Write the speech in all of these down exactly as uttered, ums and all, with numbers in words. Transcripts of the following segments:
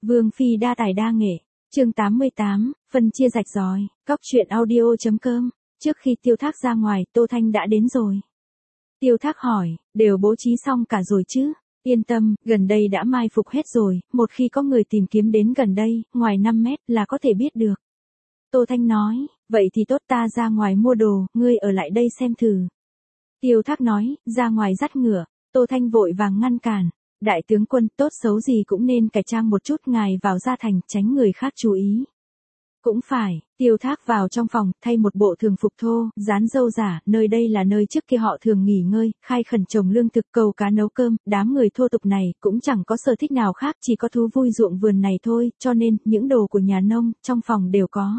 Vương Phi đa tài đa nghệ, chương tám mươi tám, phân chia rạch ròi, cóc truyện audio.com, trước khi Tiêu Thác ra ngoài, Tô Thanh đã đến rồi. Tiêu Thác hỏi, đều bố trí xong cả rồi chứ? Yên tâm, gần đây đã mai phục hết rồi, một khi có người tìm kiếm đến gần đây, ngoài năm mét là có thể biết được. Tô Thanh nói, vậy thì tốt, ta ra ngoài mua đồ, ngươi ở lại đây xem thử. Tiêu Thác nói, ra ngoài dắt ngựa. Tô Thanh vội vàng ngăn cản. Đại tướng quân, tốt xấu gì cũng nên cải trang một chút, ngài vào gia thành, tránh người khác chú ý. Cũng phải, Tiêu Thác vào trong phòng, thay một bộ thường phục thô, dán râu giả, nơi đây là nơi trước kia họ thường nghỉ ngơi, khai khẩn trồng lương thực, cầu cá nấu cơm, đám người thô tục này cũng chẳng có sở thích nào khác, chỉ có thú vui ruộng vườn này thôi, cho nên, những đồ của nhà nông, trong phòng đều có.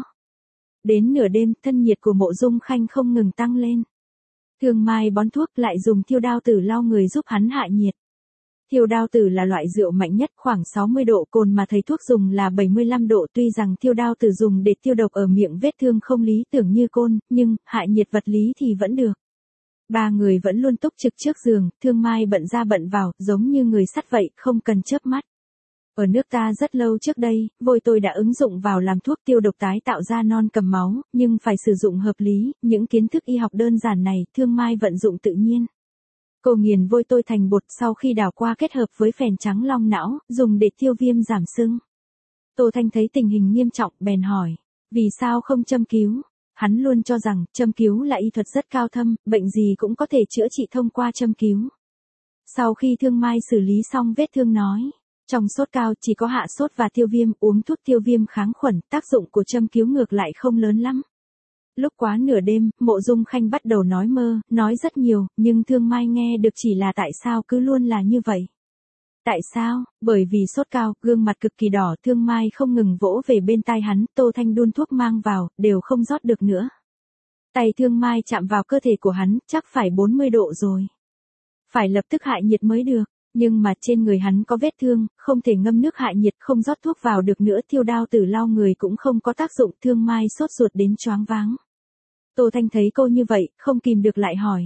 Đến nửa đêm, thân nhiệt của Mộ Dung Khanh không ngừng tăng lên. Thương Mai bón thuốc lại dùng thiêu đao tử lau người giúp hắn hạ nhiệt. Thiêu đao tử là loại rượu mạnh nhất, khoảng sáu mươi độ cồn mà thầy thuốc dùng là bảy mươi lăm độ, tuy rằng thiêu đao tử dùng để tiêu độc ở miệng vết thương không lý tưởng như côn, nhưng hạ nhiệt vật lý thì vẫn được. Ba người vẫn luôn túc trực trước giường, Thương Mai bận ra bận vào, giống như người sắt vậy, không cần chớp mắt. Ở nước ta rất lâu trước đây, vôi tôi đã ứng dụng vào làm thuốc tiêu độc tái tạo ra non cầm máu, nhưng phải sử dụng hợp lý, những kiến thức y học đơn giản này, Thương Mai vận dụng tự nhiên. Cô nghiền vôi tôi thành bột, sau khi đảo qua kết hợp với phèn trắng long não, dùng để tiêu viêm giảm sưng. Tô Thanh thấy tình hình nghiêm trọng, bèn hỏi, vì sao không châm cứu? Hắn luôn cho rằng, châm cứu là y thuật rất cao thâm, bệnh gì cũng có thể chữa trị thông qua châm cứu. Sau khi Thương Mai xử lý xong vết thương nói, trong sốt cao chỉ có hạ sốt và tiêu viêm, uống thuốc tiêu viêm kháng khuẩn, tác dụng của châm cứu ngược lại không lớn lắm. Lúc quá nửa đêm, Mộ Dung Khanh bắt đầu nói mơ, nói rất nhiều, nhưng Thương Mai nghe được chỉ là tại sao cứ luôn là như vậy. Tại sao? Bởi vì sốt cao, gương mặt cực kỳ đỏ, Thương Mai không ngừng vỗ về bên tai hắn, Tô Thanh đun thuốc mang vào, đều không rót được nữa. Tay Thương Mai chạm vào cơ thể của hắn, chắc phải bốn mươi độ rồi. Phải lập tức hạ nhiệt mới được. Nhưng mà trên người hắn có vết thương, không thể ngâm nước hạ nhiệt, không rót thuốc vào được nữa, thiêu đao tử lau người cũng không có tác dụng, Thương Mai sốt ruột đến choáng váng. Tô Thanh thấy cô như vậy, không kìm được lại hỏi.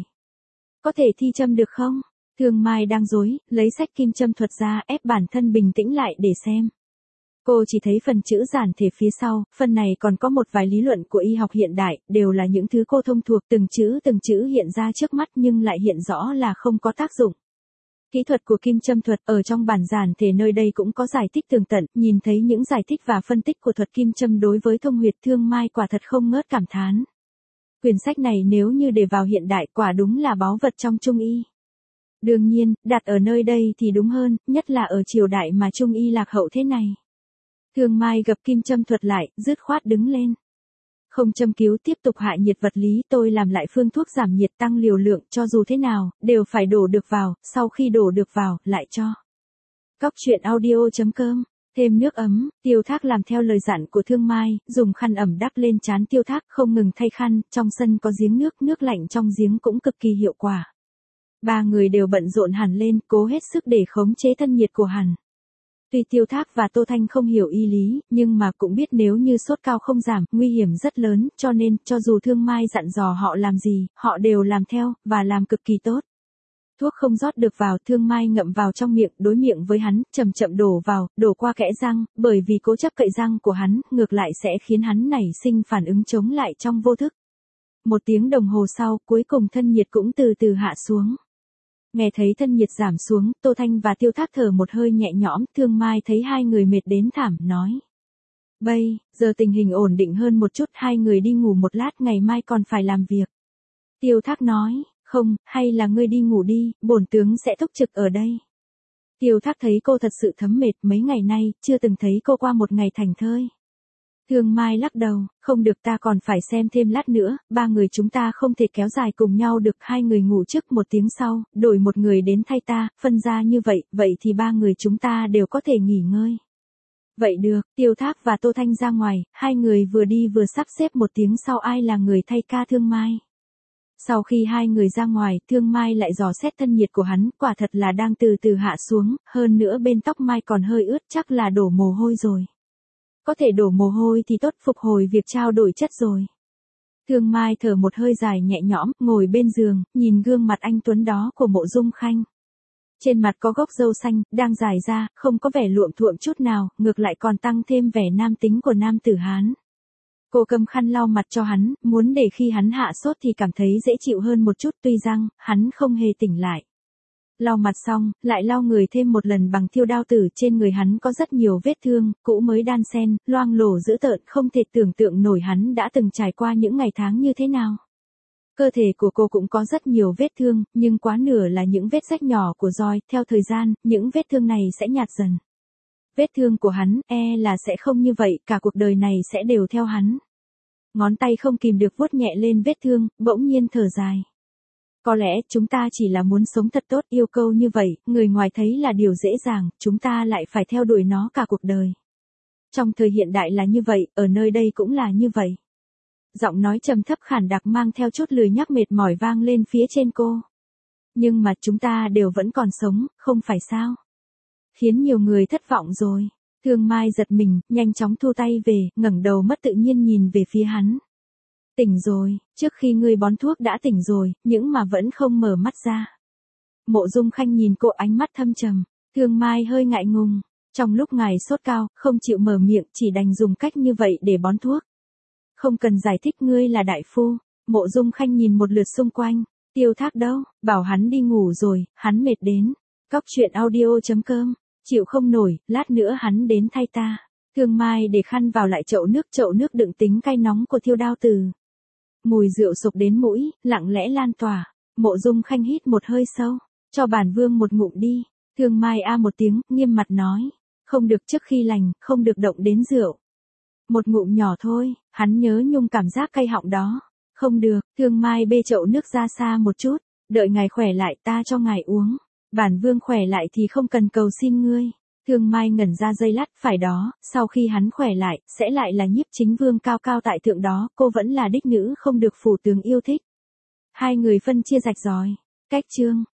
Có thể thi châm được không? Thương Mai đang dối, lấy sách kim châm thuật ra, ép bản thân bình tĩnh lại để xem. Cô chỉ thấy phần chữ giản thể phía sau, phần này còn có một vài lý luận của y học hiện đại, đều là những thứ cô thông thuộc, từng chữ từng chữ hiện ra trước mắt nhưng lại hiện rõ là không có tác dụng. Kỹ thuật của kim châm thuật ở trong bản giản thể nơi đây cũng có giải thích tường tận, nhìn thấy những giải thích và phân tích của thuật kim châm đối với thông huyệt, Thương Mai quả thật không ngớt cảm thán. Quyển sách này nếu như để vào hiện đại quả đúng là báu vật trong Trung y. Đương nhiên, đặt ở nơi đây thì đúng hơn, nhất là ở triều đại mà Trung y lạc hậu thế này. Thương Mai gập kim châm thuật lại, dứt khoát đứng lên. Không châm cứu, tiếp tục hạ nhiệt vật lý, tôi làm lại phương thuốc giảm nhiệt, tăng liều lượng, cho dù thế nào, đều phải đổ được vào, sau khi đổ được vào, lại cho. Cóc truyện audio.com, thêm nước ấm, Tiêu Thác làm theo lời dặn của Thương Mai, dùng khăn ẩm đắp lên trán Tiêu Thác, không ngừng thay khăn, trong sân có giếng nước, nước lạnh trong giếng cũng cực kỳ hiệu quả. Ba người đều bận rộn hẳn lên, cố hết sức để khống chế thân nhiệt của hắn. Tuy Tiêu Thác và Tô Thanh không hiểu y lý, nhưng mà cũng biết nếu như sốt cao không giảm, nguy hiểm rất lớn, cho nên, cho dù Thương Mai dặn dò họ làm gì, họ đều làm theo, và làm cực kỳ tốt. Thuốc không rót được vào, Thương Mai ngậm vào trong miệng, đối miệng với hắn, chậm chậm đổ vào, đổ qua kẽ răng, bởi vì cố chấp cậy răng của hắn, ngược lại sẽ khiến hắn nảy sinh phản ứng chống lại trong vô thức. Một tiếng đồng hồ sau, cuối cùng thân nhiệt cũng từ từ hạ xuống. Nghe thấy thân nhiệt giảm xuống, Tô Thanh và Tiêu Thác thở một hơi nhẹ nhõm, Thương Mai thấy hai người mệt đến thảm, nói. Bây, giờ tình hình ổn định hơn một chút, hai người đi ngủ một lát, ngày mai còn phải làm việc. Tiêu Thác nói, không, hay là ngươi đi ngủ đi, bổn tướng sẽ túc trực ở đây. Tiêu Thác thấy cô thật sự thấm mệt, mấy ngày nay, chưa từng thấy cô qua một ngày thảnh thơi. Thương Mai lắc đầu, không được, ta còn phải xem thêm lát nữa, ba người chúng ta không thể kéo dài cùng nhau được, hai người ngủ trước, một tiếng sau, đổi một người đến thay ta, phân ra như vậy, vậy thì ba người chúng ta đều có thể nghỉ ngơi. Vậy được, Tiêu Thác và Tô Thanh ra ngoài, hai người vừa đi vừa sắp xếp một tiếng sau ai là người thay ca Thương Mai. Sau khi hai người ra ngoài, Thương Mai lại dò xét thân nhiệt của hắn, quả thật là đang từ từ hạ xuống, hơn nữa bên tóc mai còn hơi ướt, chắc là đổ mồ hôi rồi. Có thể đổ mồ hôi thì tốt, phục hồi việc trao đổi chất rồi. Thương Mai thở một hơi dài nhẹ nhõm, ngồi bên giường, nhìn gương mặt anh tuấn đó của Mộ Dung Khanh. Trên mặt có gốc râu xanh, đang dài ra, không có vẻ luộm thuộm chút nào, ngược lại còn tăng thêm vẻ nam tính của nam tử Hán. Cô cầm khăn lau mặt cho hắn, muốn để khi hắn hạ sốt thì cảm thấy dễ chịu hơn một chút, tuy rằng, hắn không hề tỉnh lại. Lau mặt xong, lại lau người thêm một lần bằng thiêu đao tử, trên người hắn có rất nhiều vết thương, cũ mới đan xen, loang lổ dữ tợn, không thể tưởng tượng nổi hắn đã từng trải qua những ngày tháng như thế nào. Cơ thể của cô cũng có rất nhiều vết thương, nhưng quá nửa là những vết rách nhỏ của roi, theo thời gian, những vết thương này sẽ nhạt dần. Vết thương của hắn, e là sẽ không như vậy, cả cuộc đời này sẽ đều theo hắn. Ngón tay không kìm được vuốt nhẹ lên vết thương, bỗng nhiên thở dài. Có lẽ chúng ta chỉ là muốn sống thật tốt, yêu câu như vậy, người ngoài thấy là điều dễ dàng, chúng ta lại phải theo đuổi nó cả cuộc đời. Trong thời hiện đại là như vậy, ở nơi đây cũng là như vậy. Giọng nói trầm thấp khản đặc mang theo chút lười nhác mệt mỏi vang lên phía trên cô. Nhưng mà chúng ta đều vẫn còn sống, không phải sao? Khiến nhiều người thất vọng rồi. Thương Mai giật mình, nhanh chóng thu tay về, ngẩng đầu mất tự nhiên nhìn về phía hắn. Tỉnh rồi, trước khi ngươi bón thuốc đã tỉnh rồi, nhưng mà vẫn không mở mắt ra. Mộ Dung Khanh nhìn cô ánh mắt thâm trầm, Thương Mai hơi ngại ngùng. Trong lúc ngài sốt cao, không chịu mở miệng, chỉ đành dùng cách như vậy để bón thuốc. Không cần giải thích, ngươi là đại phu. Mộ Dung Khanh nhìn một lượt xung quanh. Tiêu Thác đâu, bảo hắn đi ngủ rồi, hắn mệt đến. Cóc truyện audio chấm com, chịu không nổi, lát nữa hắn đến thay ta. Thương Mai để khăn vào lại chậu nước, chậu nước đựng tính cay nóng của thiêu đao từ. Mùi rượu sộc đến mũi, lặng lẽ lan tỏa. Mộ Dung Khanh hít một hơi sâu, cho bản vương một ngụm đi. Thương Mai a một tiếng, nghiêm mặt nói, không được trước khi lành, không được động đến rượu. Một ngụm nhỏ thôi, hắn nhớ nhung cảm giác cay họng đó. Không được, Thương Mai bê chậu nước ra xa một chút, đợi ngài khỏe lại ta cho ngài uống. Bản vương khỏe lại thì không cần cầu xin ngươi. Thương Mai ngẩn ra giây lát, phải đó, sau khi hắn khỏe lại, sẽ lại là nhiếp chính vương cao cao tại thượng đó, cô vẫn là đích nữ không được phủ tướng yêu thích. Hai người phân chia rạch ròi. Cách chương.